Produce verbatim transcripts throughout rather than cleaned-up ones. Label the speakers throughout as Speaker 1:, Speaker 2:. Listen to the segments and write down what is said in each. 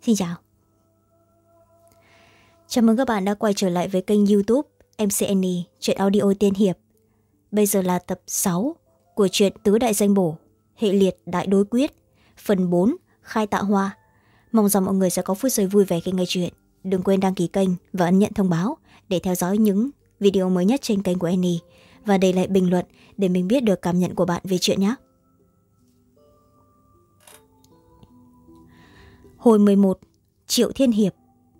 Speaker 1: Xin chào. Chào mừng các bạn đã quay trở lại với kênh YouTube em xê en e Truyện Audio Tiên Hiệp. Bây giờ là tập sáu của truyện Tứ Đại Danh Bổ, hệ liệt Đại Đối Quyết, phần bốn, Khai Tạ Hoa. Mong rằng mọi người sẽ có phút giây vui vẻ khi nghe chuyện. Đừng quên đăng ký kênh và ấn nhận thông báo để theo dõi những video mới nhất trên kênh của Annie, và để lại bình luận để mình biết được cảm nhận của bạn về chuyện nhé. Hồi mười một, Triệu Thiên Hiệp.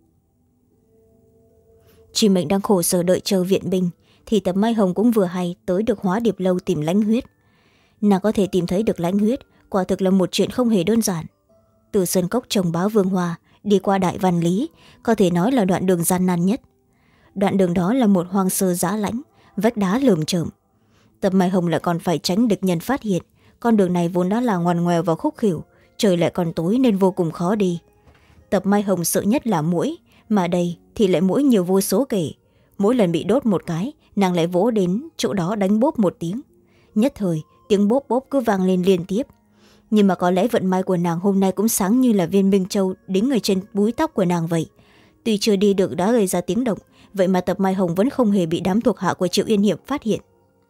Speaker 1: Chị Mệnh đang khổ sở đợi chờ viện binh thì Tập Mai Hồng cũng vừa hay tới được Hóa Điệp Lâu tìm Lãnh Huyết. Nàng có thể tìm thấy được Lãnh Huyết quả thực là một chuyện không hề đơn giản. Từ Sơn Cốc trồng Bá Vương Hoa đi qua Đại Văn Lý có thể nói là đoạn đường gian nan nhất. Đoạn đường đó là một hoang sơ dã lãnh, vách đá lởm chởm. Tập Mai Hồng lại còn phải tránh địch nhân phát hiện. Con đường này vốn đã là ngoằn ngoèo và khúc khỉu, trời lại còn tối nên vô cùng khó đi. Tập Mai Hồng sợ nhất là muỗi, mà đây thì lại muỗi nhiều vô số kể. Mỗi lần bị đốt một cái, nàng lại vỗ đến chỗ đó đánh bốp một tiếng. Nhất thời tiếng bốp bốp cứ vang lên liên tiếp. Nhưng mà có lẽ vận may của nàng hôm nay cũng sáng như là viên minh châu đính ở trên búi tóc của nàng vậy. Tuy chưa đi được đã gây ra tiếng động, vậy mà Tập Mai Hồng vẫn không hề bị đám thuộc hạ của Triệu Yên Hiệp phát hiện.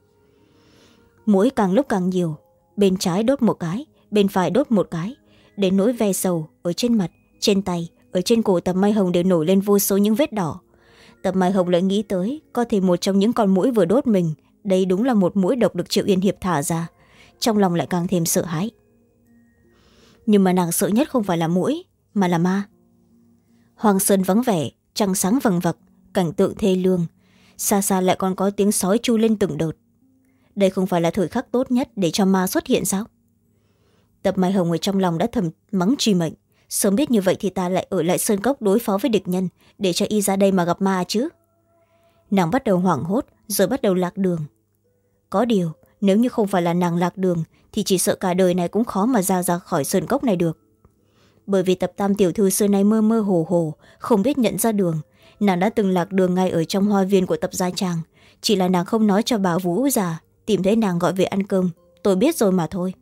Speaker 1: Muỗi càng lúc càng nhiều, bên trái đốt một cái, bên phải đốt một cái, đến nỗi ve sầu ở trên mặt, trên tay, ở trên cổ Tập Mai Hồng đều nổi lên vô số những vết đỏ. Tập Mai Hồng lại nghĩ tới có thể một trong những con muỗi vừa đốt mình, đây đúng là một muỗi độc được Triệu Yên Hiệp thả ra. Trong lòng lại càng thêm sợ hãi. Nhưng mà nàng sợ nhất không phải là muỗi, mà là ma. Hoàng sơn vắng vẻ, trăng sáng vằng vặc, cảnh tượng thê lương. Xa xa lại còn có tiếng sói chu lên từng đợt. Đây không phải là thời khắc tốt nhất để cho ma xuất hiện sao? Tập Mai Hồng ở trong lòng đã thầm mắng Truy Mệnh. Sớm biết như vậy thì ta lại ở lại Sơn Cốc đối phó với địch nhân, để cho y ra đây mà gặp ma chứ. Nàng bắt đầu hoảng hốt, rồi bắt đầu lạc đường. Có điều, nếu như không phải là nàng lạc đường thì chỉ sợ cả đời này cũng khó mà ra ra khỏi Sơn Cốc này được. Bởi vì Tập Tam tiểu thư xưa nay mơ mơ hồ hồ, không biết nhận ra đường. Nàng đã từng lạc đường ngay ở trong hoa viên của Tập Gia Trang. Chỉ là nàng không nói cho bà Vũ già, tìm thấy nàng gọi về ăn cơm. Tôi biết rồi mà thôi.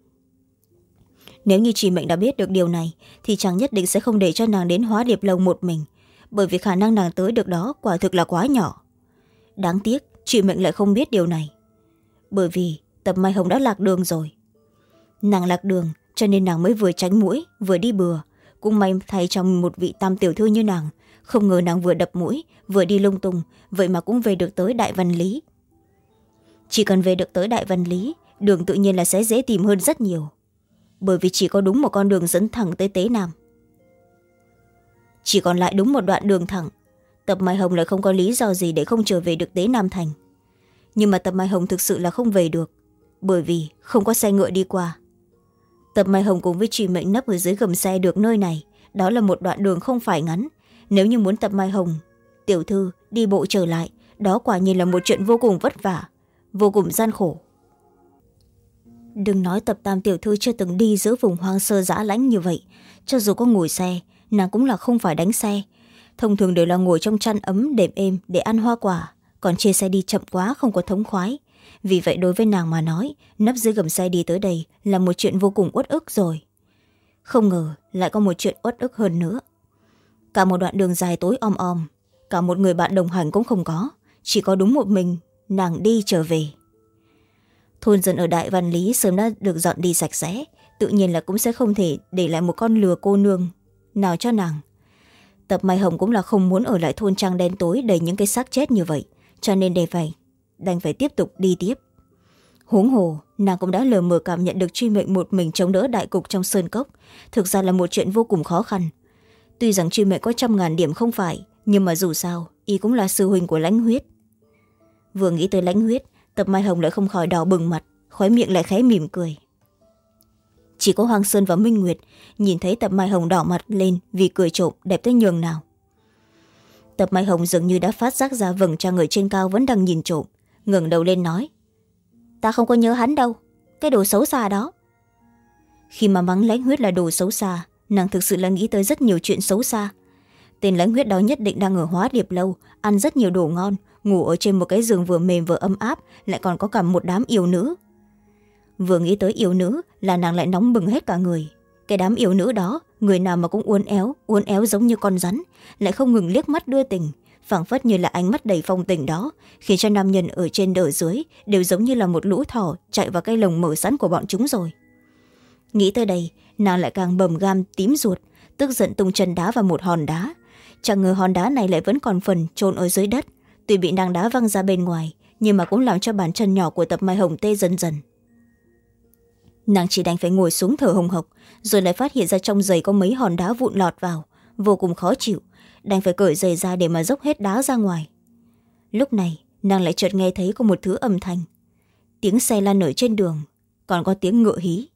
Speaker 1: Nếu như Truy Mệnh đã biết được điều này thì chẳng nhất định sẽ không để cho nàng đến Hóa Điệp Lâu một mình, bởi vì khả năng nàng tới được đó quả thực là quá nhỏ. Đáng tiếc Truy Mệnh lại không biết điều này, bởi vì Tập Mai Hồng đã lạc đường rồi. Nàng lạc đường cho nên nàng mới vừa tránh muỗi vừa đi bừa. Cũng may thay trong một vị tam tiểu thư như nàng, không ngờ nàng vừa đập muỗi vừa đi lung tung, vậy mà cũng về được tới Đại Văn Lý. Chỉ cần về được tới Đại Văn Lý, đường tự nhiên là sẽ dễ tìm hơn rất nhiều, bởi vì chỉ có đúng một con đường dẫn thẳng tới Tế Nam. Chỉ còn lại đúng một đoạn đường thẳng, Tập Mai Hồng lại không có lý do gì để không trở về được Tế Nam Thành. Nhưng mà Tập Mai Hồng thực sự là không về được, bởi vì không có xe ngựa đi qua. Tập Mai Hồng cùng với Truy Mệnh nấp ở dưới gầm xe được nơi này, đó là một đoạn đường không phải ngắn. Nếu như muốn Tập Mai Hồng tiểu thư đi bộ trở lại, đó quả nhiên là một chuyện vô cùng vất vả, vô cùng gian khổ. Đừng nói Tập Tam tiểu thư chưa từng đi giữa vùng hoang sơ dã lãnh như vậy, cho dù có ngồi xe, nàng cũng là không phải đánh xe. Thông thường đều là ngồi trong chăn ấm đệm êm để ăn hoa quả, còn chia xe đi chậm quá không có thống khoái. Vì vậy đối với nàng mà nói, nấp dưới gầm xe đi tới đây là một chuyện vô cùng uất ức rồi. Không ngờ lại có một chuyện uất ức hơn nữa. Cả một đoạn đường dài tối om om, cả một người bạn đồng hành cũng không có, chỉ có đúng một mình nàng đi trở về. Thôn dân ở Đại Văn Lý sớm đã được dọn đi sạch sẽ, tự nhiên là cũng sẽ không thể để lại một con lừa cô nương nào cho nàng. Tập Mai Hồng cũng là không muốn ở lại thôn trang đen tối đầy những cái xác chết như vậy, cho nên để phải đành phải tiếp tục đi tiếp. Huống hồ nàng cũng đã lờ mờ cảm nhận được Truy Mệnh một mình chống đỡ đại cục trong Sơn Cốc, thực ra là một chuyện vô cùng khó khăn. Tuy rằng Truy Mệnh có trăm ngàn điểm không phải, nhưng mà dù sao y cũng là sư huynh của Lãnh Huyết. Vừa nghĩ tới Lãnh Huyết, Tập Mai Hồng lại không khỏi đỏ bừng mặt, khóe miệng lại khẽ mỉm cười. Chỉ có Hoàng Sơn và Minh Nguyệt nhìn thấy Tập Mai Hồng đỏ mặt lên vì cười trộm đẹp tới nhường nào. Tập Mai Hồng dường như đã phát giác ra vầng trăng ở trên cao vẫn đang nhìn trộm, ngẩng đầu lên nói: Ta không có nhớ hắn đâu, cái đồ xấu xa đó. Khi mà mắng Lãnh Huyết là đồ xấu xa, nàng thực sự là nghĩ tới rất nhiều chuyện xấu xa. Tên Lãnh Huyết đó nhất định đang ở Hóa Điệp Lâu, ăn rất nhiều đồ ngon, ngủ ở trên một cái giường vừa mềm vừa ấm áp, lại còn có cả một đám yêu nữ. Vừa nghĩ tới yêu nữ là nàng lại nóng bừng hết cả người. Cái đám yêu nữ đó người nào mà cũng uốn éo uốn éo giống như con rắn, lại không ngừng liếc mắt đưa tình, phảng phất như là ánh mắt đầy phong tình đó khiến cho nam nhân ở trên đỡ dưới đều giống như là một lũ thỏ chạy vào cái lồng mở sẵn của bọn chúng rồi. Nghĩ tới đây, nàng lại càng bầm gam tím ruột, tức giận tung chân đá vào một hòn đá. Chẳng ngờ hòn đá này lại vẫn còn phần chôn ở dưới đất, tuy bị nàng đá văng ra bên ngoài nhưng mà cũng làm cho bàn chân nhỏ của Tập Mai Hồng tê dần dần. Nàng chỉ đành phải ngồi xuống thở hồng hộc, rồi lại phát hiện ra trong giày có mấy hòn đá vụn lọt vào, vô cùng khó chịu, đành phải cởi giày ra để mà dốc hết đá ra ngoài. Lúc này nàng lại chợt nghe thấy có một thứ âm thanh, tiếng xe lăn ở trên đường, còn có tiếng ngựa hí.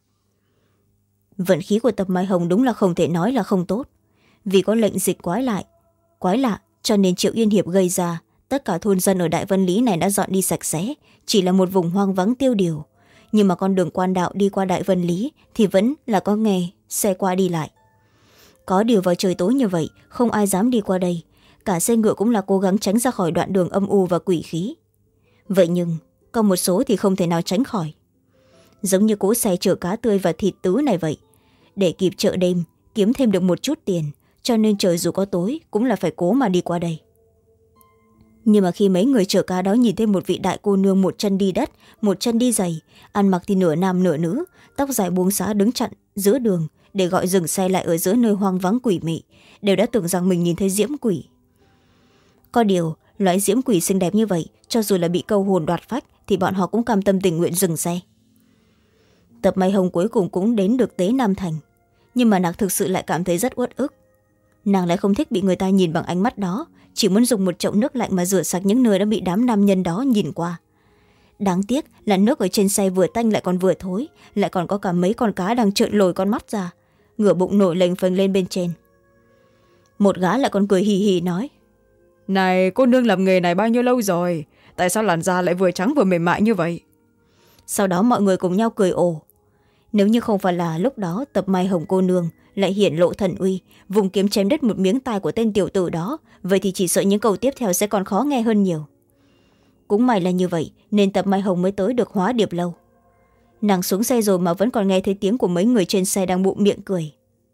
Speaker 1: Vận khí của Tập Mai Hồng đúng là không thể nói là không tốt, vì có lệnh dịch quái lại quái lạ cho nên Triệu Yên Hiệp gây ra, tất cả thôn dân ở Đại Vân Lý này đã dọn đi sạch sẽ, chỉ là một vùng hoang vắng tiêu điều. Nhưng mà con đường quan đạo đi qua Đại Vân Lý thì vẫn là có nghe xe qua đi lại. Có điều vào trời tối như vậy không ai dám đi qua đây, cả xe ngựa cũng là cố gắng tránh ra khỏi đoạn đường âm u và quỷ khí. Vậy nhưng có một số thì không thể nào tránh khỏi, giống như cỗ xe chở cá tươi và thịt tứ này vậy. Để kịp chợ đêm kiếm thêm được một chút tiền, cho nên trời dù có tối cũng là phải cố mà đi qua đây. Nhưng mà khi mấy người chở cá đó nhìn thấy một vị đại cô nương một chân đi đất một chân đi giày, ăn mặc thì nửa nam nửa nữ, tóc dài buông xõa đứng chặn giữa đường để gọi dừng xe lại ở giữa nơi hoang vắng quỷ mị, đều đã tưởng rằng mình nhìn thấy diễm quỷ. Có điều loại diễm quỷ xinh đẹp như vậy, cho dù là bị câu hồn đoạt phách thì bọn họ cũng cam tâm tình nguyện dừng xe. Tập Mai Hồng cuối cùng cũng đến được Tế Nam Thành, nhưng mà nàng thực sự lại cảm thấy rất uất ức. Nàng lại không thích bị người ta nhìn bằng ánh mắt đó, chỉ muốn dùng một chậu nước lạnh mà rửa sạch những nơi đã bị đám nam nhân đó nhìn qua. Đáng tiếc là nước ở trên xe vừa tanh lại còn vừa thối, lại còn có cả mấy con cá đang trợn lồi con mắt ra, ngửa bụng nổi lềnh phềnh lên bên trên. Một gã lại còn cười hì hì nói:
Speaker 2: Này, cô nương làm nghề này bao nhiêu lâu rồi, tại sao làn da lại vừa trắng vừa mềm mại như vậy?
Speaker 1: Sau đó mọi người cùng nhau cười ồ. Nếu như không phải là lúc đó Tập Mai Hồng cô nương lại hiển lộ thần uy, vùng kiếm chém đứt một miếng tai của tên tiểu tử đó, vậy thì chỉ sợ những câu tiếp theo sẽ còn khó nghe hơn nhiều. Cũng may là như vậy nên Tập Mai Hồng mới tới được Hóa Điệp Lâu. Nàng xuống xe rồi mà vẫn còn nghe thấy tiếng của mấy người trên xe đang bụng miệng cười.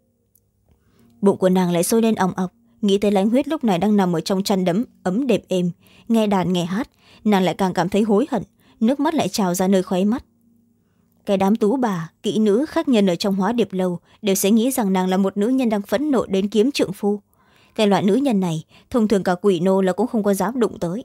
Speaker 1: Bụng của nàng lại sôi lên òng ọc, nghĩ tới Lãnh Huyết lúc này đang nằm ở trong chăn đấm ấm đệm êm, nghe đàn nghe hát, nàng lại càng cảm thấy hối hận, nước mắt lại trào ra nơi khóe mắt. Cái đám tú bà, kỹ nữ, khách nhân ở trong Hóa Điệp Lâu đều sẽ nghĩ rằng nàng là một nữ nhân đang phẫn nộ đến kiếm trượng phu. Cái loại nữ nhân này thông thường cả quỷ nô là cũng không có dám đụng tới.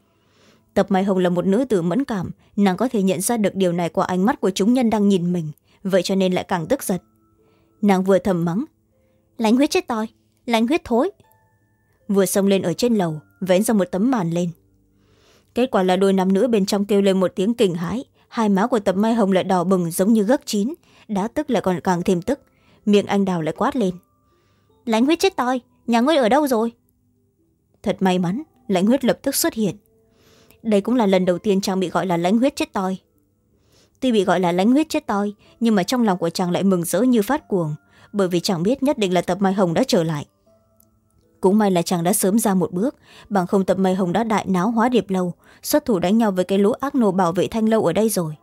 Speaker 1: Tập Mai Hồng là một nữ tử mẫn cảm, nàng có thể nhận ra được điều này qua ánh mắt của chúng nhân đang nhìn mình, vậy cho nên lại càng tức giận. Nàng vừa thầm mắng: Lãnh Huyết chết toi, Lãnh Huyết thối, vừa xông lên ở trên lầu vén ra một tấm màn lên. Kết quả là đôi nam nữ bên trong kêu lên một tiếng kinh hãi, hai má của Tập Mai Hồng lại đỏ bừng giống như gấc chín, đã tức lại còn càng thêm tức, miệng anh đào lại quát lên: Lãnh Huyết chết toi, nhà ngươi ở đâu rồi? Thật may mắn, Lãnh Huyết lập tức xuất hiện. Đây cũng là lần đầu tiên chàng bị gọi là Lãnh Huyết chết toi. Tuy bị gọi là Lãnh Huyết chết toi, nhưng mà trong lòng của chàng lại mừng rỡ như phát cuồng, bởi vì chàng biết nhất định là Tập Mai Hồng đã trở lại. Cũng may là chàng đã sớm ra một bước, bằng không Tập Mai Hồng đã đại náo Hóa Điệp Lâu, xuất thủ đánh nhau với cái lũ ác nô bảo vệ Thanh Lâu ở đây rồi.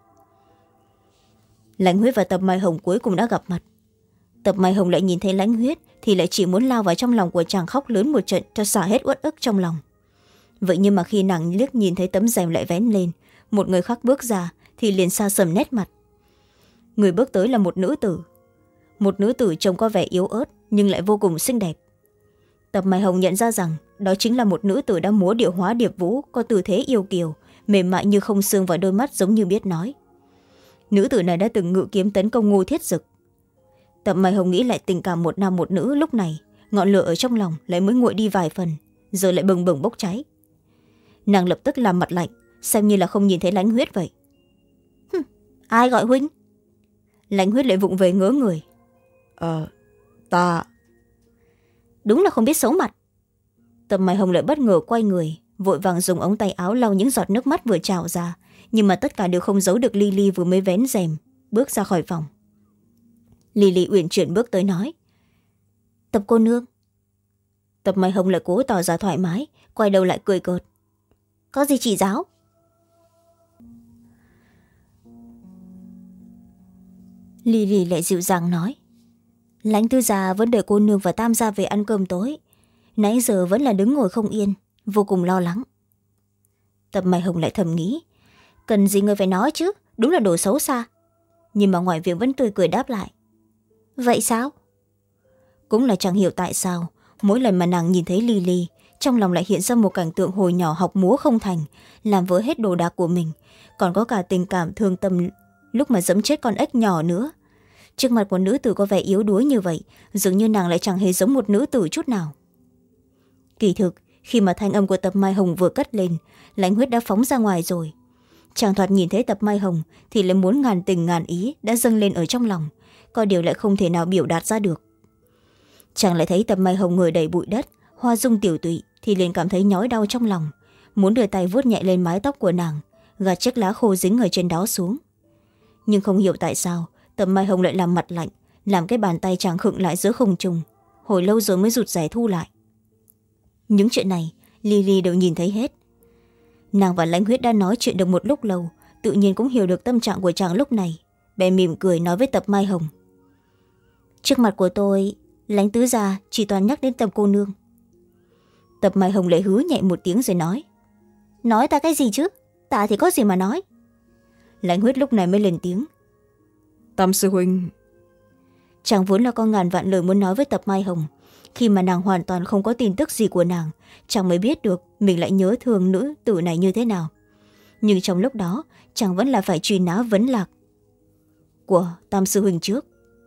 Speaker 1: Lãnh Huyết và Tập Mai Hồng cuối cùng đã gặp mặt. Tập Mai Hồng lại nhìn thấy Lãnh Huyết thì lại chỉ muốn lao vào trong lòng của chàng khóc lớn một trận cho xả hết uất ức trong lòng. Vậy nhưng mà khi nàng liếc nhìn thấy tấm rèm lại vén lên, một người khác bước ra thì liền xa sầm nét mặt. Người bước tới là một nữ tử. Một nữ tử trông có vẻ yếu ớt nhưng lại vô cùng xinh đẹp. Tập Mai Hồng nhận ra rằng đó chính là một nữ tử đã múa điệu Hóa Điệp Vũ, có tư thế yêu kiều, mềm mại như không xương và đôi mắt giống như biết nói. Nữ tử này đã từng ngự kiếm tấn công Ngô Thiết Dực. Tập Mai Hồng nghĩ lại tình cảm một nam một nữ lúc này, ngọn lửa ở trong lòng lại mới nguội đi vài phần, giờ lại bừng bừng bốc cháy. Nàng lập tức làm mặt lạnh, xem như là không nhìn thấy Lãnh Huyết vậy. Hừm, ai gọi huynh? Lãnh Huyết lại vụng về ngớ người.
Speaker 2: Ờ, ta...
Speaker 1: Đúng là không biết xấu mặt. Tập Mai Hồng lại bất ngờ quay người, vội vàng dùng ống tay áo lau những giọt nước mắt vừa trào ra, nhưng mà tất cả đều không giấu được Lily vừa mới vén rèm bước ra khỏi phòng. Lily uyển chuyển bước tới nói: Tập cô nương. Tập Mai Hồng lại cố tỏ ra thoải mái, quay đầu lại cười cợt: Có gì chỉ giáo? Lily lại dịu dàng nói: Lãnh tứ già vẫn đợi cô nương và Tam gia về ăn cơm tối, nãy giờ vẫn là đứng ngồi không yên, vô cùng lo lắng. Tập Mai Hồng lại thầm nghĩ, cần gì người phải nói chứ, đúng là đồ xấu xa. Nhưng mà ngoại viện vẫn tươi cười đáp lại, vậy sao? Cũng là chẳng hiểu tại sao mỗi lần mà nàng nhìn thấy Lily, trong lòng lại hiện ra một cảnh tượng hồi nhỏ học múa không thành, làm vỡ hết đồ đạc của mình, còn có cả tình cảm thương tâm lúc mà giẫm chết con ếch nhỏ nữa. Trước mặt của nữ tử có vẻ yếu đuối như vậy, dường như nàng lại chẳng hề giống một nữ tử chút nào. Kỳ thực, khi mà thanh âm của Tập Mai Hồng vừa cất lên, Lãnh Huyết đã phóng ra ngoài rồi. Chàng thoạt nhìn thấy Tập Mai Hồng thì lại muốn ngàn tình ngàn ý đã dâng lên ở trong lòng, có điều lại không thể nào biểu đạt ra được. Chàng lại thấy Tập Mai Hồng người đầy bụi đất, hoa dung tiểu tụy thì liền cảm thấy nhói đau trong lòng, muốn đưa tay vuốt nhẹ lên mái tóc của nàng, gạt chiếc lá khô dính ở trên đó xuống. Nhưng không hiểu tại sao Tập Mai Hồng lại làm mặt lạnh, làm cái bàn tay chàng khựng lại giữa không trung, hồi lâu rồi mới rụt rè thu lại. Những chuyện này Lily đều nhìn thấy hết. Nàng và Lãnh Huyết đã nói chuyện được một lúc lâu, tự nhiên cũng hiểu được tâm trạng của chàng lúc này, bèn mỉm cười nói với Tập Mai Hồng, trước mặt của tôi, Lãnh tứ gia chỉ toàn nhắc đến Tập cô nương. Tập Mai Hồng lại hứ nhẹ một tiếng rồi nói, nói ta cái gì chứ, ta thì có gì mà nói. Lãnh Huyết lúc này mới lên tiếng,
Speaker 2: Tam sư huynh.
Speaker 1: Chàng vốn là con ngàn vạn lời muốn nói với Tập Mai Hồng, khi mà nàng hoàn toàn không có tin tức gì của nàng, chàng mới biết được mình lại nhớ thương nữ tử này như thế nào. Nhưng trong lúc đó chàng vẫn là phải truy nã vấn lạc của Tam sư huynh trước.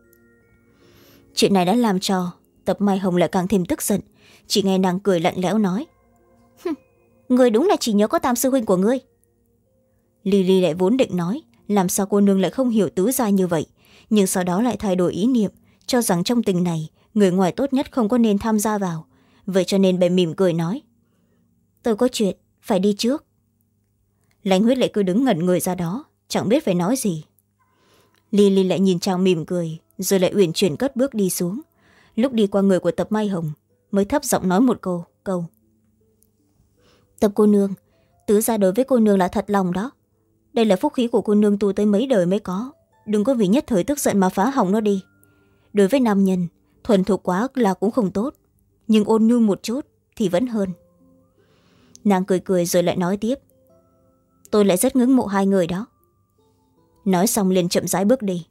Speaker 1: Chuyện này đã làm cho Tập Mai Hồng lại càng thêm tức giận, chỉ nghe nàng cười lạnh lẽo nói, người đúng là chỉ nhớ có Tam sư huynh của ngươi. Lily lại vốn định nói làm sao cô nương lại không hiểu tứ gia như vậy, nhưng sau đó lại thay đổi ý niệm, cho rằng trong tình này người ngoài tốt nhất không có nên tham gia vào, vậy cho nên bèn mỉm cười nói, tôi có chuyện phải đi trước. Lãnh Huyết lại cứ đứng ngẩn người ra đó, chẳng biết phải nói gì. Lily lại nhìn chàng mỉm cười, rồi lại uyển chuyển cất bước đi xuống. Lúc đi qua người của Tập Mai Hồng mới thấp giọng nói một câu câu Tập cô nương, tứ gia đối với cô nương là thật lòng đó, đây là phúc khí của cô nương tu tới mấy đời mới có, đừng có vì nhất thời tức giận mà phá hỏng nó đi. Đối với nam nhân, thuần thục quá là cũng không tốt, nhưng ôn nhu một chút thì vẫn hơn. Nàng cười cười rồi lại nói tiếp, tôi lại rất ngưỡng mộ hai người đó. Nói xong liền chậm rãi bước đi.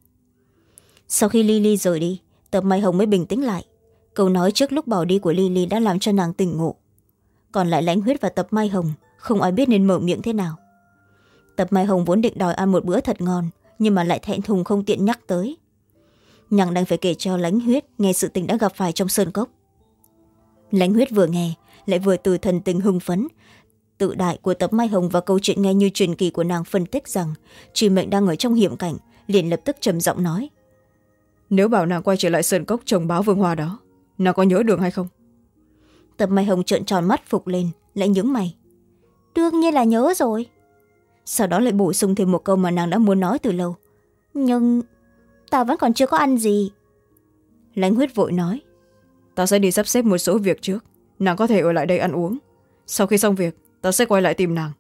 Speaker 1: Sau khi Lily rời đi, Tập Mai Hồng mới bình tĩnh lại. Câu nói trước lúc bỏ đi của Lily đã làm cho nàng tỉnh ngộ. Còn lại Lãnh Huyết và Tập Mai Hồng không ai biết nên mở miệng thế nào. Tập Mai Hồng vốn định đòi ăn một bữa thật ngon, nhưng mà lại thẹn thùng không tiện nhắc tới. Nàng đành phải kể cho Lãnh Huyết nghe sự tình đã gặp phải trong sơn cốc. Lãnh Huyết vừa nghe lại vừa từ thần tình hưng phấn tự đại của Tập Mai Hồng và câu chuyện nghe như truyền kỳ của nàng phân tích rằng Truy Mệnh đang ở trong hiểm cảnh, liền lập tức trầm giọng nói,
Speaker 2: Nếu bảo nàng quay trở lại sơn cốc trồng báo vương hoa đó, nàng có nhớ đường hay không?
Speaker 1: Tập Mai Hồng trợn tròn mắt phục lên, lại nhướng mày, đương nhiên là nhớ rồi. Sau đó lại bổ sung thêm một câu mà nàng đã muốn nói từ lâu, nhưng ta vẫn còn chưa có ăn gì. Lãnh Huyết vội nói,
Speaker 2: Ta sẽ đi sắp xếp một số việc trước, nàng có thể ở lại đây ăn uống, sau khi xong việc ta sẽ quay lại tìm nàng.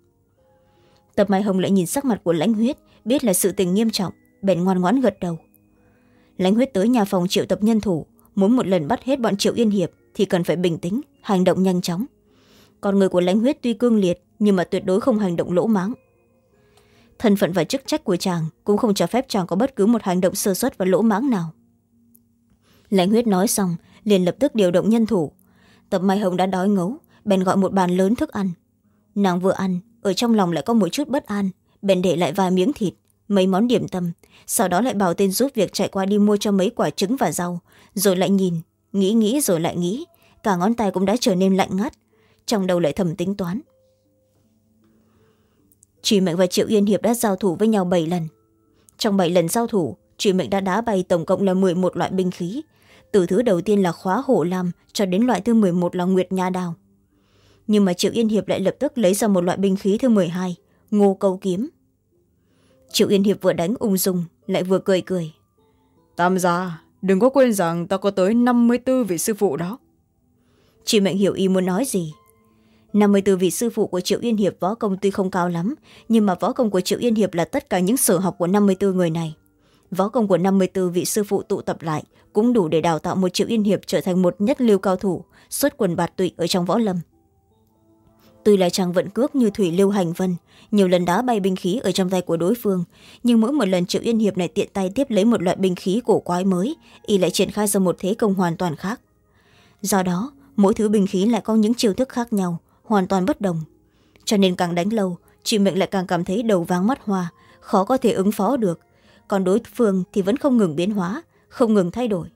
Speaker 1: Tập Mai Hồng lại nhìn sắc mặt của Lãnh Huyết, biết là sự tình nghiêm trọng, bèn ngoan ngoãn gật đầu. Lãnh Huyết tới nhà phòng triệu tập nhân thủ, muốn một lần bắt hết bọn Triệu Yên Hiệp thì cần phải bình tĩnh, hành động nhanh chóng. Còn người của Lãnh Huyết tuy cương liệt nhưng mà tuyệt đối không hành động lỗ mãng. Thân phận và chức trách của chàng cũng không cho phép chàng có bất cứ một hành động sơ suất và lỗ mãng nào. Lãnh Huyết nói xong liền lập tức điều động nhân thủ. Tập Mai Hồng đã đói ngấu, bèn gọi một bàn lớn thức ăn. Nàng vừa ăn, ở trong lòng lại có một chút bất an, bèn để lại vài miếng thịt, mấy món điểm tâm, sau đó lại bảo tên giúp việc chạy qua đi mua cho mấy quả trứng và rau, rồi lại nhìn, nghĩ nghĩ rồi lại nghĩ, cả ngón tay cũng đã trở nên lạnh ngắt, trong đầu lại thầm tính toán. Truy Mệnh và Triệu Yên Hiệp đã giao thủ với nhau bảy lần. Trong bảy lần giao thủ, Truy Mệnh đã đá bay tổng cộng là mười một loại binh khí, từ thứ đầu tiên là khóa hổ lam cho đến loại thứ mười một là nguyệt nha đao. Nhưng mà Triệu Yên Hiệp lại lập tức lấy ra một loại binh khí thứ mười hai, ngô câu kiếm. Triệu Yên Hiệp vừa đánh ung dung lại vừa cười cười,
Speaker 2: Tam gia, đừng có quên rằng ta có tới năm mươi tư vị sư phụ đó.
Speaker 1: Truy Mệnh hiểu ý muốn nói gì. năm mươi tư vị sư phụ của Triệu Yên Hiệp võ công tuy không cao lắm, nhưng mà võ công của Triệu Yên Hiệp là tất cả những sở học của năm mươi tư người này. võ công của năm mươi bốn vị sư phụ tụ tập lại cũng đủ để đào tạo một Triệu Yên Hiệp trở thành một nhất lưu cao thủ xuất quần bạt tụy ở trong võ lâm. Tuy là chàng vận cước như thủy lưu hành vân, nhiều lần đá bay binh khí ở trong tay của đối phương, nhưng mỗi một lần Triệu Yên Hiệp này tiện tay tiếp lấy một loại binh khí cổ quái mới, y lại triển khai ra một thế công hoàn toàn khác. Do đó mỗi thứ binh khí lại có những chiêu thức khác nhau, hoàn toàn bất đồng, cho nên càng đánh lâu chị Mệnh lại càng cảm thấy đầu váng mắt hoa, khó có thể ứng phó được, còn đối phương thì vẫn không ngừng biến hóa, không ngừng thay đổi.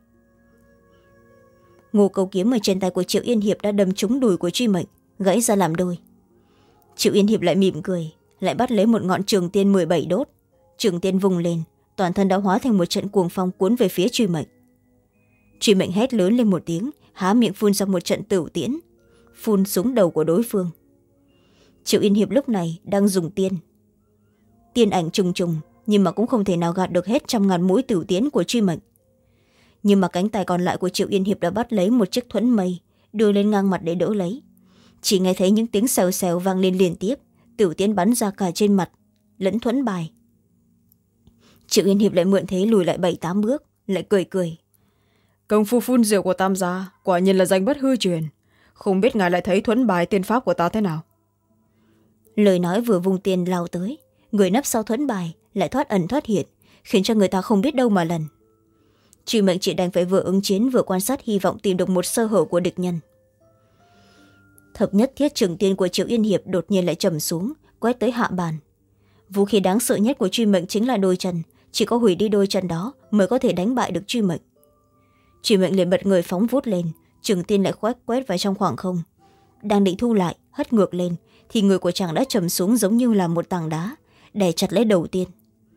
Speaker 1: Ngô Câu kiếm ở trên tay của Triệu Yên Hiệp đã đâm trúng đùi của Truy Mệnh, gãy ra làm đôi. Triệu Yên Hiệp lại mỉm cười, lại bắt lấy một ngọn trường tiên mười bảy đốt, trường tiên vùng lên, toàn thân đã hóa thành một trận cuồng phong cuốn về phía Truy Mệnh. Truy Mệnh hét lớn lên một tiếng, há miệng phun ra một trận tửu tiễn, phun xuống đầu của đối phương. Triệu Yên Hiệp lúc này đang dùng tiên, tiên ảnh trùng trùng, nhưng mà cũng không thể nào gạt được hết trăm ngàn mũi tửu tiễn của Truy Mệnh. Nhưng mà cánh tay còn lại của Triệu Yên Hiệp đã bắt lấy một chiếc thuẫn mây, đưa lên ngang mặt để đỡ lấy. Chỉ nghe thấy những tiếng xèo xèo vang lên liên tiếp, tửu tiễn bắn ra cả trên mặt lẫn thuẫn bài. Triệu Yên Hiệp lại mượn thế lùi lại bảy tám bước, lại cười cười.
Speaker 2: Công phu phun diều của Tam gia quả nhiên là danh bất hư truyền, không biết ngài lại thấy thuẫn bài tiên pháp của ta thế nào.
Speaker 1: Lời nói vừa vung tiền lao tới, người nấp sau thuẫn bài lại thoát ẩn thoát hiện, khiến cho người ta không biết đâu mà lần. Truy Mệnh chỉ đành phải vừa ứng chiến vừa quan sát, hy vọng tìm được một sơ hở của địch nhân. Thập nhất thiết trường tiên của Triệu Yên Hiệp đột nhiên lại trầm xuống, quét tới hạ bàn. Vũ khí đáng sợ nhất của Truy Mệnh chính là đôi chân, chỉ có hủy đi đôi chân đó mới có thể đánh bại được Truy Mệnh. Truy Mệnh liền bật người phóng vút lên, trường tiên lại quét quét vào trong khoảng không. Đang định thu lại, hất ngược lên, thì người của chàng đã trầm xuống giống như là một tảng đá, đè chặt lấy đầu tiên.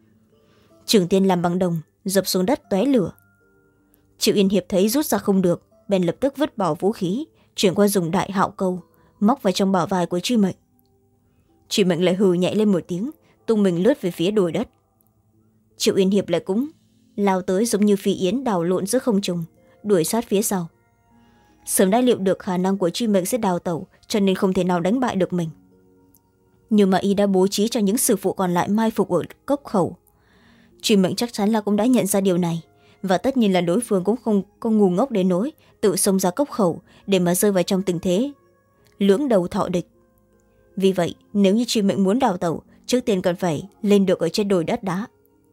Speaker 1: Trường tiên làm bằng đồng, dập xuống đất tóe lửa. Triệu Yên Hiệp thấy rút ra không được, bèn lập tức vứt bỏ vũ khí, chuyển qua dùng đại hạo câu, móc vào trong bả vai của Truy Mệnh. Truy Mệnh lại hừ nhẹ lên một tiếng, tung mình lướt về phía đồi đất. Triệu Yên Hiệp lại cũng lao tới giống như phi yến đào lộn giữa không trung, đuổi sát phía sau. Sớm đã liệu được khả năng của Truy Mệnh sẽ đào tẩu, cho nên không thể nào đánh bại được mình. Nhưng mà y đã bố trí cho những sư phụ còn lại mai phục ở cốc khẩu. Truy Mệnh chắc chắn là cũng đã nhận ra điều này, và tất nhiên là đối phương cũng không có ngu ngốc đến nỗi tự xông ra cốc khẩu để mà rơi vào trong tình thế lưỡng đầu thọ địch. Vì vậy nếu như Truy Mệnh muốn đào tẩu, trước tiên cần phải lên được ở trên đồi đất đá.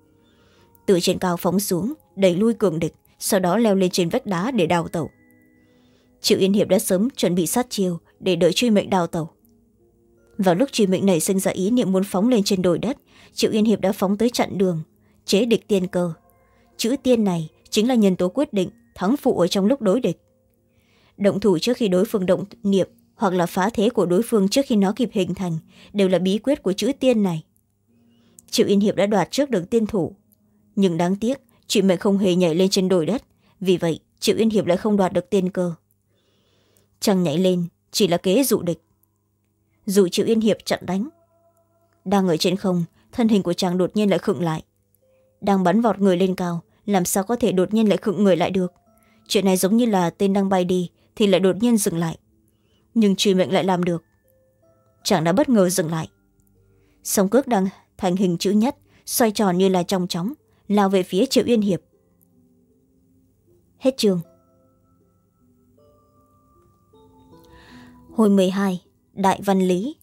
Speaker 1: Từ trên cao phóng xuống, đẩy lui cường địch, sau đó leo lên trên vách đá để đào tẩu. Triệu Yên Hiệp đã sớm chuẩn bị sát chiêu để đợi Truy Mệnh đào tẩu. Vào lúc Truy Mệnh nảy sinh ra ý niệm muốn phóng lên trên đồi đất, Triệu Yên Hiệp đã phóng tới chặn đường, chế địch tiên cơ. Chữ tiên này chính là nhân tố quyết định thắng phụ ở trong lúc đối địch. Động thủ trước khi đối phương động niệm, hoặc là phá thế của đối phương trước khi nó kịp hình thành, đều là bí quyết của chữ tiên này. Triệu Yên Hiệp đã đoạt trước được tiên thủ, nhưng đáng tiếc Truy Mệnh không hề nhảy lên trên đồi đất, vì vậy Triệu Yên Hiệp lại không đoạt được tiên cơ. Chàng nhảy lên chỉ là kế dụ địch, dụ Triệu Yên Hiệp chặn đánh. Đang ở trên không, thân hình của chàng đột nhiên lại khựng lại. Đang bắn vọt người lên cao, làm sao có thể đột nhiên lại khựng người lại được. Chuyện này giống như là tên đang bay đi thì lại đột nhiên dừng lại, nhưng Truy Mệnh lại làm được. Chàng đã bất ngờ dừng lại, song cước đang thành hình chữ nhất, xoay tròn như là trong chóng, lao về phía Triệu Yên Hiệp. Hết chương. Hồi mười hai, Đại Văn Lý.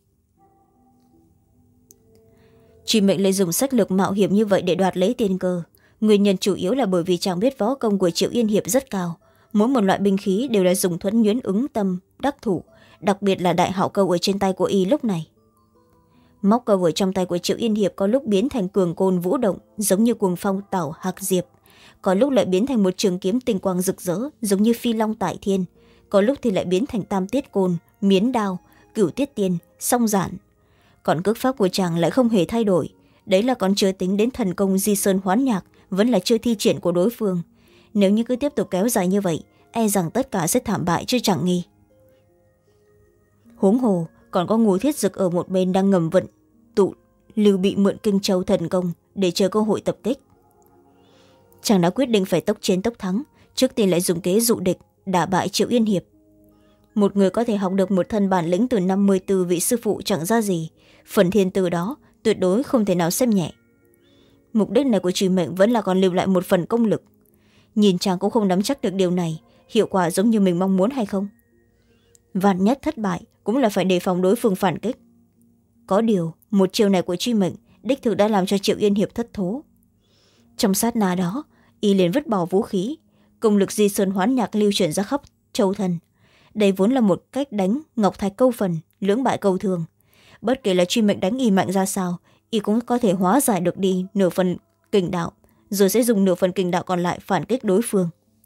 Speaker 1: Truy Mệnh lại dùng sách lược mạo hiểm như vậy để đoạt lấy tiên cơ. Nguyên nhân chủ yếu là bởi vì chàng biết võ công của Triệu Yên Hiệp rất cao, mỗi một loại binh khí đều là dùng thuẫn nhuyễn ứng tâm đắc thủ, đặc biệt là đại hạo câu ở trên tay của y lúc này. Móc câu ở trong tay của Triệu Yên Hiệp có lúc biến thành cường côn vũ động giống như cuồng phong tảo hạc diệp, có lúc lại biến thành một trường kiếm tinh quang rực rỡ giống như phi long tại thiên, có lúc thì lại biến thành tam tiết côn, miến đao, cửu tiết tiên, song giản. Còn cước pháp của chàng lại không hề thay đổi, đấy là còn chưa tính đến thần công di sơn hoán nhạc vẫn là chưa thi triển của đối phương. Nếu như cứ tiếp tục kéo dài như vậy, e rằng tất cả sẽ thảm bại chứ chẳng nghi. Huống hồ còn có Ngô Thiết Dực ở một bên đang ngầm vận tụ Lưu Bị mượn Kinh Châu thần công để chờ cơ hội tập kích. Chàng đã quyết định phải tốc chiến tốc thắng, trước tiên lại dùng kế dụ địch đả bại Triệu Yên Hiệp. Một người có thể học được một thân bản lĩnh từ năm mươi tư vị sư phụ chẳng ra gì, phần thiên tư đó tuyệt đối không thể nào xem nhẹ. mục đích này của truy mệnh vẫn là còn lưu lại một phần công lực. Nhìn chàng cũng không nắm chắc được điều này hiệu quả giống như mình mong muốn hay không. Vạn nhất thất bại cũng là phải đề phòng đối phương phản kích. Có điều một chiều này của truy mệnh đích thực đã làm cho Triệu Yên Hiệp thất thố. Trong sát na đó, y liền vứt bỏ vũ khí, công lực di sơn hoán nhạc lưu chuyển ra khắp châu thân. Đây vốn là một cách đánh ngọc thạch câu phần, lưỡng bại câu thường. Bất kể là truy mệnh đánh y mạnh ra sao, y cũng có thể hóa giải được đi nửa phần kình đạo, rồi sẽ dùng nửa phần kình đạo còn lại phản kích đối phương.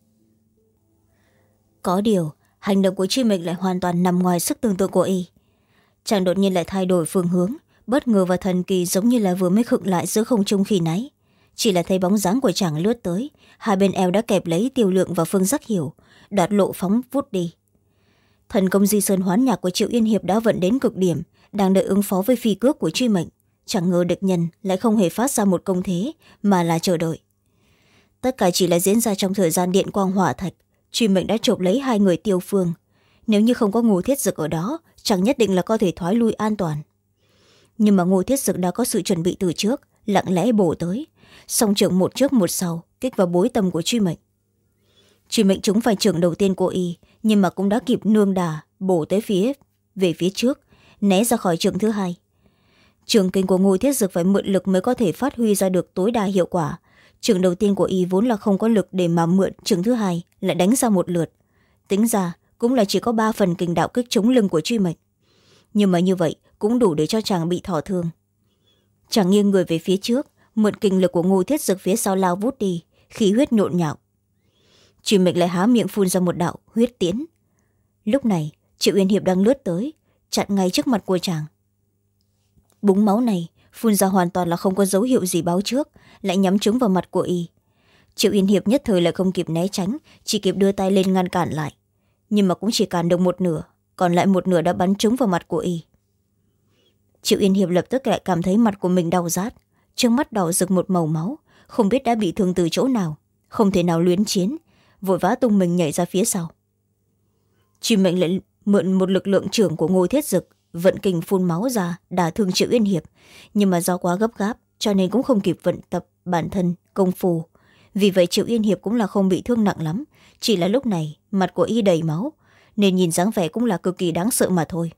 Speaker 1: Có điều hành động của truy mệnh lại hoàn toàn nằm ngoài sức tưởng tượng của y. Chàng đột nhiên lại thay đổi phương hướng, bất ngờ và thần kỳ, giống như là vừa mới khựng lại giữa không trung khi nãy. Chỉ là thấy bóng dáng của chàng lướt tới, hai bên eo đã kẹp lấy Tiêu Lượng và Phương Giác Hiểu, đoạt lộ phóng vút đi. Thần công di sơn hoán nhạc của Triệu Yên Hiệp đã vận đến cực điểm, đang đợi ứng phó với phi cước của truy mệnh. Chẳng ngờ địch nhân lại không hề phát ra một công thế, mà là chờ đợi. Tất cả chỉ là diễn ra trong thời gian điện quang hỏa thạch. Truy mệnh đã chộp lấy hai người Tiêu Phương. Nếu như không có Ngô Thiết Dực ở đó, chẳng nhất định là có thể thoái lui an toàn. Nhưng mà Ngô Thiết Dực đã có sự chuẩn bị từ trước, lặng lẽ bổ tới, song trưởng một trước một sau kích vào bối tâm của truy mệnh. Truy mệnh trúng phải trưởng đầu tiên của y, nhưng mà cũng đã kịp nương đà bổ tới phía về phía trước, né ra khỏi trường thứ hai. Trường kinh của Ngô Thiết Dực phải mượn lực mới có thể phát huy ra được tối đa hiệu quả. Trường đầu tiên của y vốn là không có lực để mà mượn trường thứ hai lại đánh ra một lượt, tính ra cũng là chỉ có ba phần kình đạo kích trúng lưng của truy mệnh. Nhưng mà như vậy cũng đủ để cho chàng bị thọ thương. Chàng nghiêng người về phía trước, mượn kình lực của Ngô Thiết Dực phía sau lao vút đi, khí huyết nhộn nhạo. Truy mệnh lại há miệng phun ra một đạo huyết tiễn. Lúc này Triệu Yên Hiệp đang lướt tới, chặn ngay trước mặt của chàng. Búng máu này phun ra hoàn toàn là không có dấu hiệu gì báo trước, lại nhắm trúng vào mặt của y. Triệu Yên Hiệp nhất thời lại không kịp né tránh, chỉ kịp đưa tay lên ngăn cản lại, nhưng mà cũng chỉ cản được một nửa, còn lại một nửa đã bắn trúng vào mặt của y. Triệu Yên Hiệp lập tức lại cảm thấy mặt của mình đau rát, trước mắt đỏ rực một màu máu, không biết đã bị thương từ chỗ nào, không thể nào luyến chiến, vội vã tung mình nhảy ra phía sau. Truy mệnh lại mượn một lực lượng trưởng của Ngô Thiết Dực, vận kình phun máu ra đả thương Triệu Yên Hiệp, nhưng mà do quá gấp gáp cho nên cũng không kịp vận tập bản thân công phu. Vì vậy Triệu Yên Hiệp cũng là không bị thương nặng lắm, chỉ là lúc này mặt của y đầy máu, nên nhìn dáng vẻ cũng là cực kỳ đáng sợ mà thôi.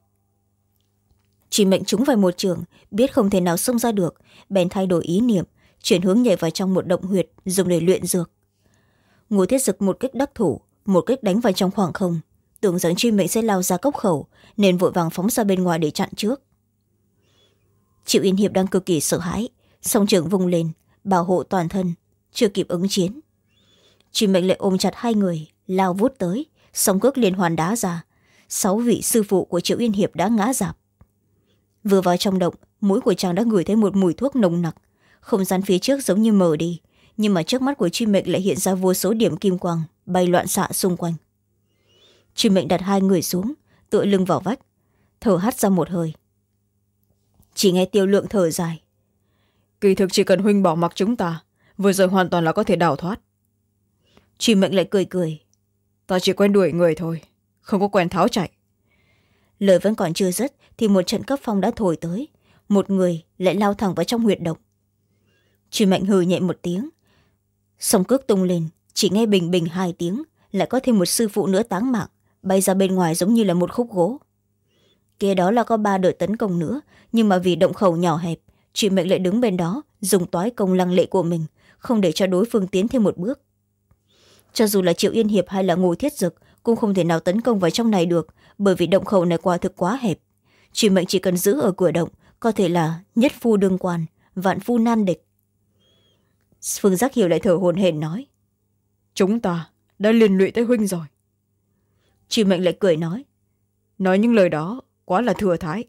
Speaker 1: Truy mệnh trúng phải một trường, biết không thể nào xông ra được, bèn thay đổi ý niệm, chuyển hướng nhảy vào trong một động huyệt dùng để luyện dược. Ngô Thiết Dực một kích đắc thủ, một kích đánh vào trong khoảng không, tưởng rằng truy mệnh sẽ lao ra cốc khẩu, nên vội vàng phóng ra bên ngoài để chặn trước. Triệu Yên Hiệp đang cực kỳ sợ hãi, song trưởng vung lên bảo hộ toàn thân, chưa kịp ứng chiến. Truy mệnh lại ôm chặt hai người lao vút tới, song cước liên hoàn đá ra, sáu vị sư phụ của Triệu Yên Hiệp đã ngã rạp. Vừa vào trong động, mũi của chàng đã ngửi thấy một mùi thuốc nồng nặc, không gian phía trước giống như mờ đi, nhưng mà trước mắt của truy mệnh lại hiện ra vô số điểm kim quang bay loạn xạ xung quanh. Truy mệnh đặt hai người xuống, tựa lưng vào vách, thở hắt ra một hơi. Chỉ nghe Tiêu Lượng thở dài:
Speaker 2: Kỳ thực chỉ cần huynh bỏ mặc chúng ta, vừa rồi hoàn toàn là có thể đào thoát.
Speaker 1: Truy mệnh lại cười cười:
Speaker 2: Ta chỉ quen đuổi người thôi, không có quen tháo chạy.
Speaker 1: Lời vẫn còn chưa dứt thì một trận cấp phong đã thổi tới, một người lại lao thẳng vào trong huyệt động. Truy mệnh hừ nhẹ một tiếng, song cước tung lên, chỉ nghe bình bình hai tiếng, lại có thêm một sư phụ nữa táng mạng, bay ra bên ngoài giống như là một khúc gỗ. Kế đó là có ba đợt tấn công nữa, nhưng mà vì động khẩu nhỏ hẹp, Truy mệnh lại đứng bên đó dùng toái công lăng lệ của mình, không để cho đối phương tiến thêm một bước. Cho dù là Triệu Yên Hiệp hay là Ngô Thiết Dực cũng không thể nào tấn công vào trong này được, bởi vì động khẩu này quả thực quá hẹp. Truy mệnh chỉ cần giữ ở cửa động, có thể là nhất phu đương quan, vạn phu nan địch. Phương Giác Hiểu lại thở hổn hển nói:
Speaker 2: Chúng ta đã liên lụy tới huynh rồi.
Speaker 1: Truy mệnh lại cười nói:
Speaker 2: Nói những lời đó quá là thừa thãi.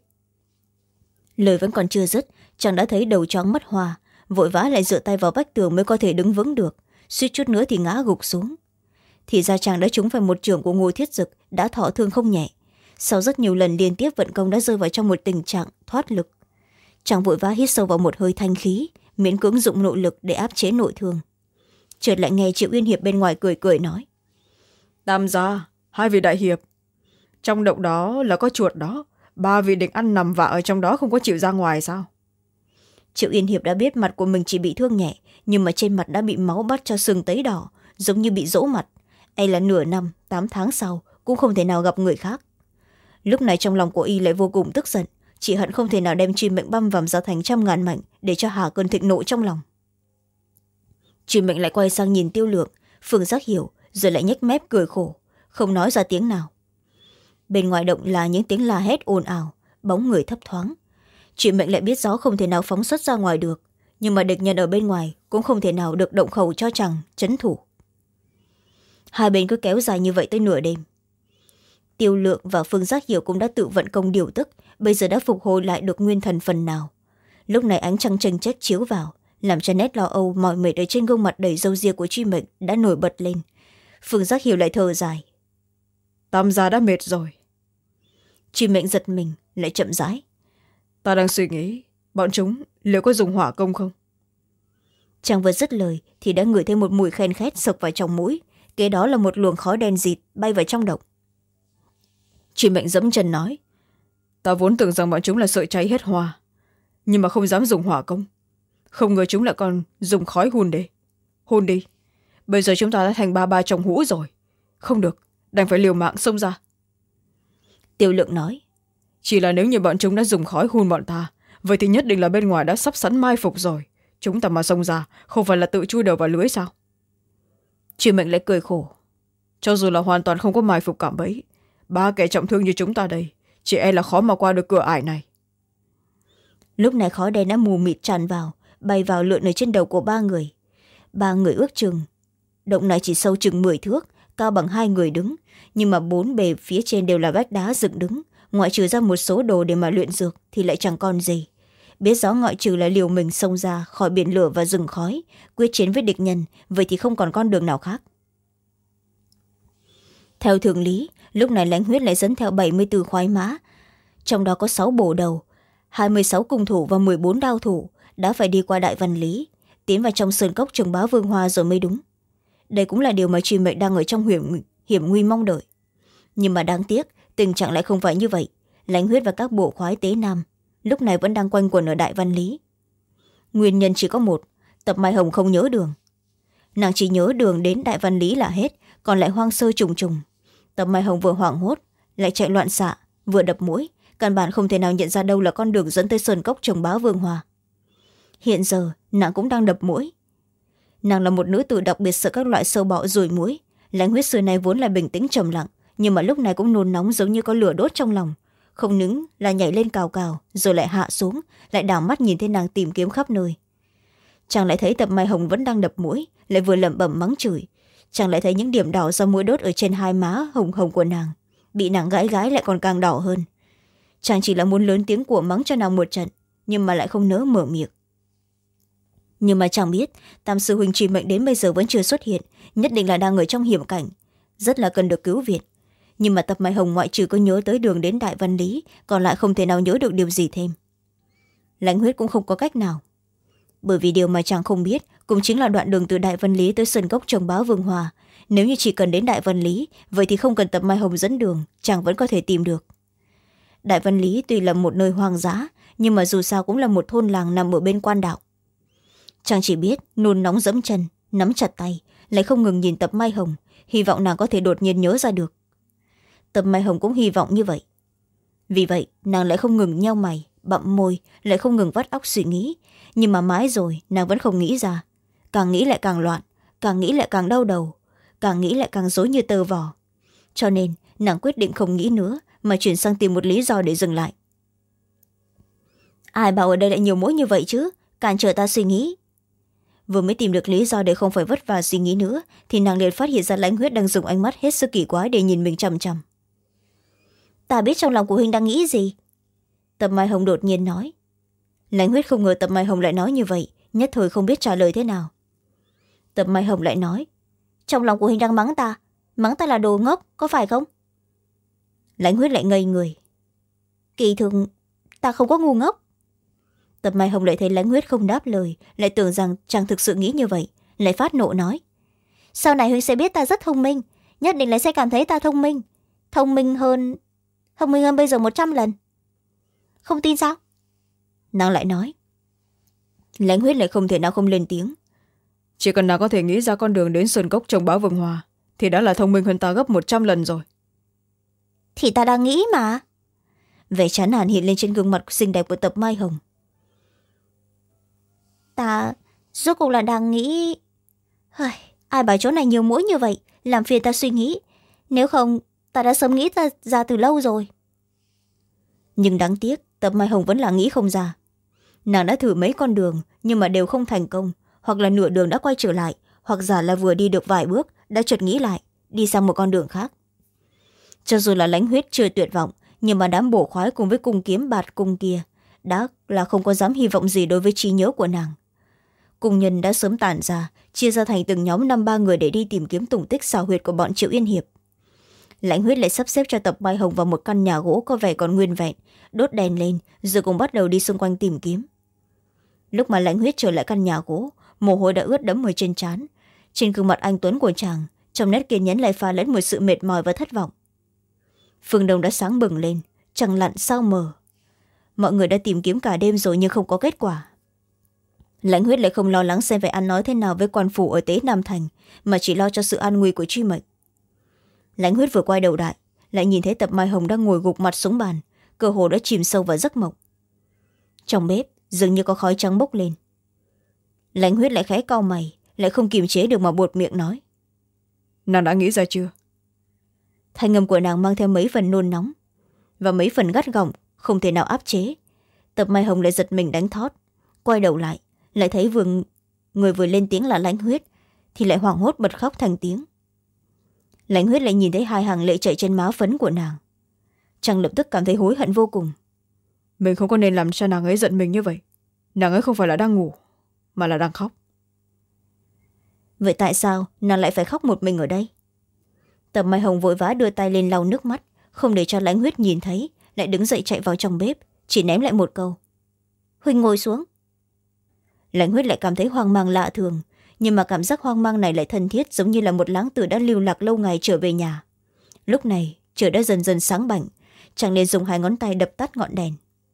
Speaker 1: Lời vẫn còn chưa dứt, chàng đã thấy đầu choáng mất hoa, vội vã lại dựa tay vào vách tường mới có thể đứng vững được, suýt chút nữa thì ngã gục xuống. Thì ra chàng đã trúng phải một chưởng của Ngô Thiết Dực, đã thọ thương không nhẹ. Sau rất nhiều lần liên tiếp vận công đã rơi vào trong một tình trạng thoát lực. Chàng vội vã hít sâu vào một hơi thanh khí, miễn cưỡng dụng nội lực để áp chế nội thương. Chợt lại nghe Triệu Yên Hiệp bên ngoài cười cười nói:
Speaker 2: Tam gia, hai vị đại hiệp, trong động đó là có chuột đó, ba vị định ăn nằm vạ ở trong đó không có chịu ra ngoài sao?
Speaker 1: Triệu Yên Hiệp đã biết mặt của mình chỉ bị thương nhẹ, nhưng mà trên mặt đã bị máu bắt cho sưng tấy đỏ, giống như bị dỗ mặt. E là nửa năm tám tháng sau cũng không thể nào gặp người khác. Lúc này trong lòng của y lại vô cùng tức giận, chỉ hận không thể nào đem truy mệnh băm vằm ra thành trăm ngàn mảnh để cho hà cơn thịnh nộ trong lòng. Truy mệnh lại quay sang nhìn Tiêu Lượng, Phương Giác hiểu, rồi lại nhếch mép cười khổ, không nói ra tiếng nào. Bên ngoài động là những tiếng la hét ồn ào, bóng người thấp thoáng. Truy mệnh lại biết gió không thể nào phóng xuất ra ngoài được, nhưng mà địch nhân ở bên ngoài cũng không thể nào được động khẩu cho chàng trấn thủ. Hai bên cứ kéo dài như vậy tới nửa đêm. Tiêu Lượng và Phương Giác hiểu cũng đã tự vận công điều tức, bây giờ đã phục hồi lại được nguyên thần phần nào. Lúc này ánh trăng chênh chếch chiếu vào, làm cho nét lo âu mỏi mệt ở trên gương mặt đầy râu ria của Truy mệnh đã nổi bật lên. Phương Giác hiểu lại thở dài.
Speaker 2: Tam gia đã mệt rồi.
Speaker 1: Truy mệnh giật mình, lại chậm rãi.
Speaker 2: Ta đang suy nghĩ, bọn chúng liệu có dùng hỏa công không?
Speaker 1: Chàng vừa dứt lời thì đã ngửi thêm một mùi khen khét sộc vào trong mũi, kế đó là một luồng khói đen dịt bay vào trong động.
Speaker 2: Truy mệnh dẫm chân nói. Ta vốn tưởng rằng bọn chúng là sợ cháy hết hoa, nhưng mà không dám dùng hỏa công. Không ngờ chúng lại còn dùng khói hun đi. Hôn đi. Bây giờ chúng ta đã thành ba ba trong hũ rồi. Không được, đành phải liều mạng xông ra.
Speaker 1: Tiêu Lượng nói.
Speaker 2: Chỉ là nếu như bọn chúng đã dùng khói hun bọn ta, vậy thì nhất định là bên ngoài đã sắp sẵn mai phục rồi. Chúng ta mà xông ra, không phải là tự chui đầu vào lưới sao?
Speaker 1: Truy mệnh lại cười khổ.
Speaker 2: Cho dù là hoàn toàn không có mai phục cảm bẫy, ba kẻ trọng thương như chúng ta đây, chỉ e là khó mà qua được cửa ải này.
Speaker 1: Lúc này khói đen đã mù mịt tràn vào, bay vào lượn ở trên đầu của ba người. Ba người ước chừng. Động này chỉ sâu chừng mười thước, cao bằng hai người đứng, nhưng mà bốn bề phía trên đều là vách đá dựng đứng, ngoại trừ ra một số đồ để mà luyện dược thì lại chẳng còn gì. Biết rõ ngoại trừ là liều mình xông ra khỏi biển lửa và rừng khói, quyết chiến với địch nhân, vậy thì không còn con đường nào khác. Theo thường lý, lúc này Lãnh Huyết lại dẫn theo bảy mươi bốn khoái mã, trong đó có sáu bổ đầu, hai mươi sáu cung thủ và m ộ ư ơ i bốn đao thủ, đã phải đi qua Đại Văn Lý, tiến vào trong sơn cốc Trường Bá Vương Hoa rồi mới đúng. Đây cũng là điều mà Truy mệnh đang ở trong hiểm, hiểm nguy mong đợi. Nhưng mà đáng tiếc, tình trạng lại không phải như vậy. Lãnh Huyết và các bộ khoái tế nam lúc này vẫn đang quanh quẩn ở Đại Văn Lý. Nguyên nhân chỉ có một, Tập Mai Hồng không nhớ đường. Nàng chỉ nhớ đường đến Đại Văn Lý là hết, còn lại hoang sơ trùng trùng. Tập Mai Hồng vừa hoảng hốt, lại chạy loạn xạ, vừa đập mũi, căn bản không thể nào nhận ra đâu là con đường dẫn tới sơn cốc Trường Bá Vương Hoa. Hiện giờ nàng cũng đang đập mũi. Nàng là một nữ tử đặc biệt sợ các loại sâu bọ ruồi muỗi. Lãnh Huyết xưa nay vốn là bình tĩnh trầm lặng, nhưng mà lúc này cũng nôn nóng giống như có lửa đốt trong lòng, không những là nhảy lên cào cào rồi lại hạ xuống, lại đảo mắt nhìn thấy nàng tìm kiếm khắp nơi. Chàng lại thấy Tập Mai Hồng vẫn đang đập mũi, lại vừa lẩm bẩm mắng chửi. Chàng lại thấy những điểm đỏ do mũi đốt ở trên hai má hồng hồng của nàng, bị nàng gãi gãi lại còn càng đỏ hơn. Chàng chỉ là muốn lớn tiếng của mắng cho nàng một trận, nhưng mà lại không nỡ mở miệng. Nhưng mà chàng biết Tam sư huynh Truy mệnh đến bây giờ vẫn chưa xuất hiện, nhất định là đang ở trong hiểm cảnh, rất là cần được cứu viện. Nhưng mà Tập Mai Hồng ngoại trừ có nhớ tới đường đến Đại Văn Lý, còn lại không thể nào nhớ được điều gì thêm. Lãnh Huyết cũng không có cách nào, bởi vì điều mà chàng không biết cũng chính là đoạn đường từ Đại Văn Lý tới sơn cốc Trường Bá Vương Hòa. Nếu như chỉ cần đến Đại Văn Lý, vậy thì không cần Tập Mai Hồng dẫn đường, chàng vẫn có thể tìm được. Đại Văn Lý tuy là một nơi hoang dã, nhưng mà dù sao cũng là một thôn làng nằm ở bên quan đạo. Chàng chỉ biết nôn nóng dẫm chân, nắm chặt tay, lại không ngừng nhìn Tập Mai Hồng, hy vọng nàng có thể đột nhiên nhớ ra được. Tập Mai Hồng cũng hy vọng như vậy. Vì vậy nàng lại không ngừng nheo mày, bặm môi, lại không ngừng vắt óc suy nghĩ, nhưng mà mãi rồi nàng vẫn không nghĩ ra. Càng nghĩ lại càng loạn, càng nghĩ lại càng đau đầu, càng nghĩ lại càng rối như tơ vò. Cho nên nàng quyết định không nghĩ nữa, mà chuyển sang tìm một lý do để dừng lại. Ai bảo ở đây lại nhiều mũi như vậy chứ, cản trở ta suy nghĩ. Vừa mới tìm được lý do để không phải vất vả suy nghĩ nữa, thì nàng liền phát hiện ra Lãnh Huyết đang dùng ánh mắt hết sức kỳ quái để nhìn mình chằm chằm. Ta biết trong lòng của huynh đang nghĩ gì. Tập Mai Hồng đột nhiên nói. Lãnh Huyết không ngờ Tập Mai Hồng lại nói như vậy, nhất thời không biết trả lời thế nào. Tập Mai Hồng lại nói. Trong lòng của huynh đang mắng ta, mắng ta là đồ ngốc, có phải không? Lãnh Huyết lại ngây người. Kỳ thực ta không có ngu ngốc. Tập Mai Hồng lại thấy Lãnh Huyết không đáp lời, lại tưởng rằng chàng thực sự nghĩ như vậy, lại phát nộ nói. Sau này huynh sẽ biết ta rất thông minh, nhất định là sẽ cảm thấy ta thông minh. Thông minh hơn thông minh hơn bây giờ một trăm lần. Không tin sao? Nàng lại nói. Lãnh Huyết lại không thể nào không lên tiếng.
Speaker 2: Chỉ cần nàng có thể nghĩ ra con đường đến sơn cốc trồng báo vương hoa thì đã là thông minh hơn ta gấp một trăm lần rồi.
Speaker 1: Thì ta đang nghĩ mà. Vẻ chán nản hiện lên trên gương mặt xinh đẹp của Tập Mai Hồng. Ta rốt cuộc là đang nghĩ... Ai bảo chỗ này nhiều mũi như vậy, làm phiền ta suy nghĩ. Nếu không, ta đã sớm nghĩ ta ra từ lâu rồi. Nhưng đáng tiếc, Tập Mai Hồng vẫn là nghĩ không ra. Nàng đã thử mấy con đường, nhưng mà đều không thành công. Hoặc là nửa đường đã quay trở lại, hoặc giả là vừa đi được vài bước, đã chợt nghĩ lại, đi sang một con đường khác. Cho dù là Lãnh Huyết chưa tuyệt vọng, nhưng mà đám bổ khoái cùng với cung kiếm bạt cung kia đã là không có dám hy vọng gì đối với trí nhớ của nàng. Cung nhân đã sớm tản ra, chia ra thành từng nhóm năm ba người để đi tìm kiếm tung tích xào huyệt của bọn Triệu Yên Hiệp. Lãnh Huyết lại sắp xếp cho Tập Mai Hồng vào một căn nhà gỗ có vẻ còn nguyên vẹn, đốt đèn lên rồi cùng bắt đầu đi xung quanh tìm kiếm. Lúc mà Lãnh Huyết trở lại căn nhà gỗ, mồ hôi đã ướt đẫm ở trên trán. Trên gương mặt anh tuấn của chàng, trong nét kiên nhẫn lại pha lẫn một sự mệt mỏi và thất vọng. Phương đông đã sáng bừng lên, trăng lặn sao mờ. Mọi người đã tìm kiếm cả đêm rồi nhưng không có kết quả. Lãnh Huyết lại không lo lắng xem phải ăn nói thế nào với quan phủ ở Tế Nam Thành, mà chỉ lo cho sự an nguy của Truy Mệnh. Lãnh Huyết vừa quay đầu lại, lại nhìn thấy Tập Mai Hồng đang ngồi gục mặt xuống bàn, cơ hồ đã chìm sâu vào giấc mộng. Trong bếp dường như có khói trắng bốc lên. Lãnh Huyết lại khẽ cau mày, lại không kiềm chế được mà buột miệng nói:
Speaker 2: Nàng đã nghĩ ra chưa?
Speaker 1: Thanh âm của nàng mang theo mấy phần nôn nóng và mấy phần gắt gỏng, không thể nào áp chế. Tập Mai Hồng lại giật mình đánh thót, quay đầu lại, lại thấy vừa người vừa lên tiếng là Lãnh Huyết, thì lại hoảng hốt bật khóc thành tiếng. Lãnh Huyết lại nhìn thấy hai hàng lệ chảy trên má phấn của nàng. Chàng lập tức cảm thấy hối hận vô cùng.
Speaker 2: Mình không có nên làm cho nàng ấy giận mình như vậy. Nàng ấy không phải là đang ngủ, mà là đang khóc.
Speaker 1: Vậy tại sao nàng lại phải khóc một mình ở đây? Tập Mai Hồng vội vã đưa tay lên lau nước mắt, không để cho Lãnh Huyết nhìn thấy, lại đứng dậy chạy vào trong bếp, chỉ ném lại một câu: Huynh ngồi xuống. Lãnh Huyết lại cảm thấy hoang mang lạ thường, nhưng mà cảm giác hoang mang này lại thân thiết, giống như là một láng tử đã lưu lạc lâu ngày trở về nhà. Lúc này trời đã dần dần sáng bảnh, chàng liền dùng hai ngón tay đập tắt ngọn đèn.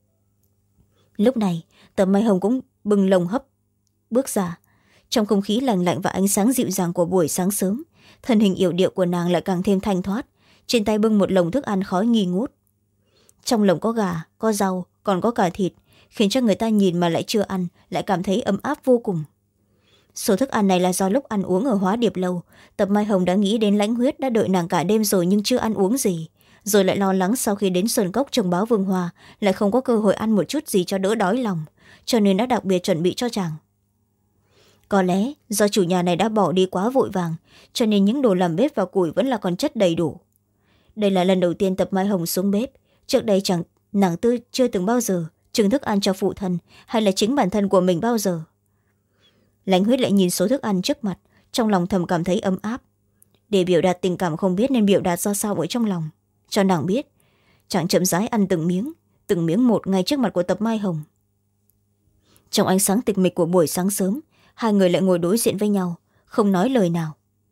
Speaker 1: Lúc này Tập Mai Hồng cũng bừng lồng hấp bước ra. Trong không khí lành lạnh và ánh sáng dịu dàng của buổi sáng sớm, thân hình yểu điệu của nàng lại càng thêm thanh thoát, trên tay bưng một lồng thức ăn khói nghi ngút. Trong lồng có gà, có rau, còn có cả thịt, khiến cho người ta nhìn mà lại chưa ăn lại cảm thấy ấm áp vô cùng. Số thức ăn này là do lúc ăn uống ở Hóa Điệp Lâu, Tập Mai Hồng đã nghĩ đến Lãnh Huyết đã đợi nàng cả đêm rồi nhưng chưa ăn uống gì, rồi lại lo lắng sau khi đến sơn cốc trồng báo vương hoa lại không có cơ hội ăn một chút gì cho đỡ đói lòng, cho nên đã đặc biệt chuẩn bị cho chàng. Có lẽ do chủ nhà này đã bỏ đi quá vội vàng, cho nên những đồ làm bếp và củi vẫn là còn chất đầy đủ. Đây là lần đầu tiên Tập Mai Hồng xuống bếp, trước đây chẳng nàng tư chưa từng bao giờ trưng thức ăn cho phụ thân hay là chính bản thân của mình bao giờ. Lãnh Huyết lại nhìn số thức ăn trước mặt, trong lòng thầm cảm thấy ấm áp. Để biểu đạt tình cảm không biết nên biểu đạt ra sao ở trong lòng, cho nàng biết. Chàng chậm rãi ăn từng miếng, từng miếng một ngay trước mặt của Tập Mai Hồng. Trong ánh sáng tịch mịch của buổi sáng sớm, hai người lại ngồi đối diện với nhau, không nói lời nào.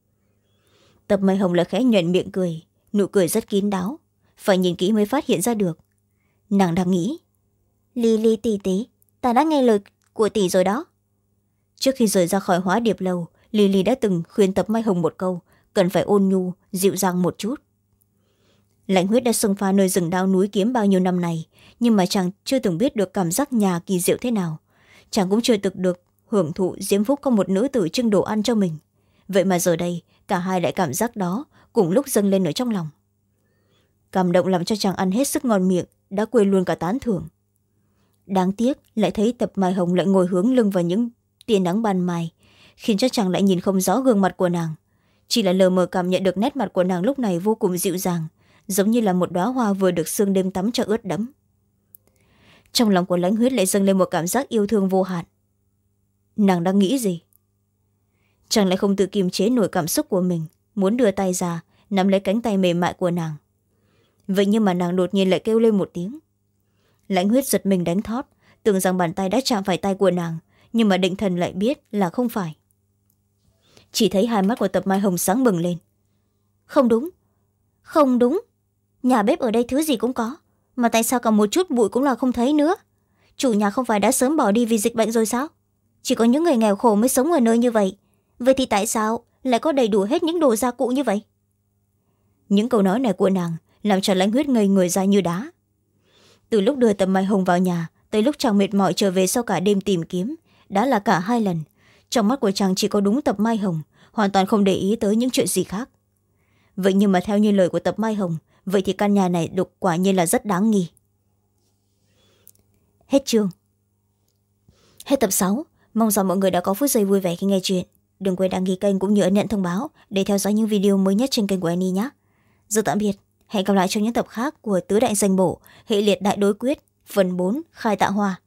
Speaker 1: Tập Mai Hồng lại khẽ nhoẻn miệng cười, nụ cười rất kín đáo, phải nhìn kỹ mới phát hiện ra được. Nàng đang nghĩ: Ly Ly tỷ tỷ, ta đã nghe lời của tỷ rồi đó. Trước khi rời ra khỏi Hóa Điệp Lâu, Ly Ly đã từng khuyên Tập Mai Hồng một câu, cần phải ôn nhu, dịu dàng một chút. Lãnh Huyết đã xông pha nơi rừng đao núi kiếm bao nhiêu năm này, nhưng mà chàng chưa từng biết được cảm giác nhà kỳ diệu thế nào. Chàng cũng chưa từng được hưởng thụ diễm phúc có một nữ tử trưng đồ ăn cho mình. Vậy mà giờ đây cả hai lại cảm giác đó cùng lúc dâng lên ở trong lòng. Cảm động làm cho chàng ăn hết sức ngon miệng, đã quên luôn cả tán thưởng. Đáng tiếc lại thấy Tập Mai Hồng lại ngồi hướng lưng vào những tia nắng ban mai, khiến cho chàng lại nhìn không rõ gương mặt của nàng, chỉ là lờ mờ cảm nhận được nét mặt của nàng lúc này vô cùng dịu dàng, giống như là một đóa hoa vừa được sương đêm tắm cho ướt đẫm. Trong lòng của Lãnh Huyết lại dâng lên một cảm giác yêu thương vô hạn. Nàng đang nghĩ gì? Chàng lại không tự kiềm chế nổi cảm xúc của mình, muốn đưa tay ra nắm lấy cánh tay mềm mại của nàng. Vậy nhưng mà nàng đột nhiên lại kêu lên một tiếng. Lãnh Huyết giật mình đánh thót, tưởng rằng bàn tay đã chạm phải tay của nàng, nhưng mà định thần lại biết là không phải. Chỉ thấy hai mắt của Tập Mai Hồng sáng bừng lên. Không đúng, không đúng, nhà bếp ở đây thứ gì cũng có, mà tại sao cả một chút bụi cũng là không thấy nữa? Chủ nhà không phải đã sớm bỏ đi vì dịch bệnh rồi sao? chỉ có những người nghèo khổ mới sống ở nơi như vậy. Vậy thì tại sao lại có đầy đủ hết những đồ gia cụ như vậy? Những câu nói này của nàng làm cho Lãnh Huyết ngây người ra như đá. Từ lúc đưa Tập Mai Hồng vào nhà tới lúc chàng mệt mỏi trở về sau cả đêm tìm kiếm, đã là cả hai lần. Trong mắt của chàng chỉ có đúng Tập Mai Hồng, hoàn toàn không để ý tới những chuyện gì khác. Vậy nhưng mà theo như lời của Tập Mai Hồng, vậy thì căn nhà này đục quả nhiên là rất đáng nghi. Hết chương. Hết tập sáu. Mong rằng mọi người đã có phút giây vui vẻ khi nghe chuyện. Đừng quên đăng ký kênh cũng như ấn nhận thông báo để theo dõi những video mới nhất trên kênh của Annie nhé. Giờ tạm biệt. Hẹn gặp lại trong những tập khác của Tứ Đại Danh Bổ, hệ liệt đại đối quyết, phần bốn, khai tạ hoa.